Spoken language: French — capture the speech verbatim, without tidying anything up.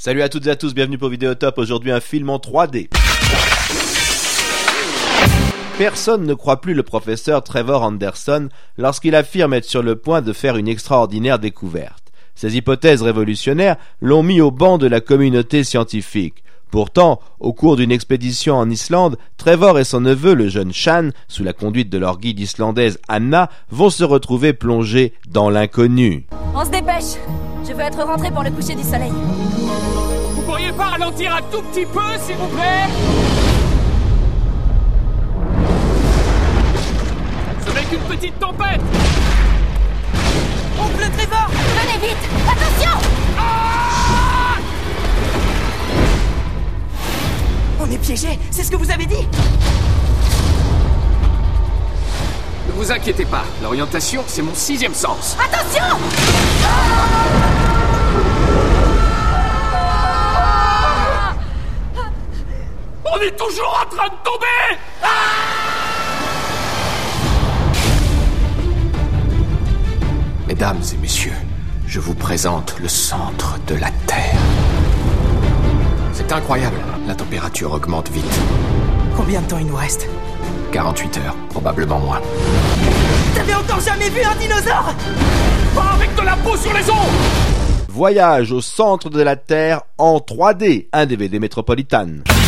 Salut à toutes et à tous, bienvenue pour Vidéotop. Aujourd'hui un film en trois D. Personne ne croit plus le professeur Trevor Anderson lorsqu'il affirme être sur le point de faire une extraordinaire découverte. Ces hypothèses révolutionnaires l'ont mis au banc de la communauté scientifique. Pourtant, au cours d'une expédition en Islande, Trevor et son neveu, le jeune Shan, sous la conduite de leur guide islandaise Anna, vont se retrouver plongés dans l'inconnu. On se dépêche. Je veux être rentré pour le coucher du soleil. Vous pourriez pas ralentir un tout petit peu, s'il vous plaît? Ce n'est qu'une petite tempête. Oncle Trevor, venez vite. Attention! Ah! On est piégés, c'est ce que vous avez dit. Ne vous inquiétez pas, l'orientation, c'est mon sixième sens. Attention! On est toujours en train de tomber! Ah! Mesdames et messieurs, je vous présente le centre de la Terre. C'est incroyable, la température augmente vite. Combien de temps il nous reste? quarante-huit heures, probablement moins. T'avais encore jamais vu un dinosaure? Pas avec de la peau sur les ongles! Voyage au centre de la Terre en trois D, un D V D Métropolitane.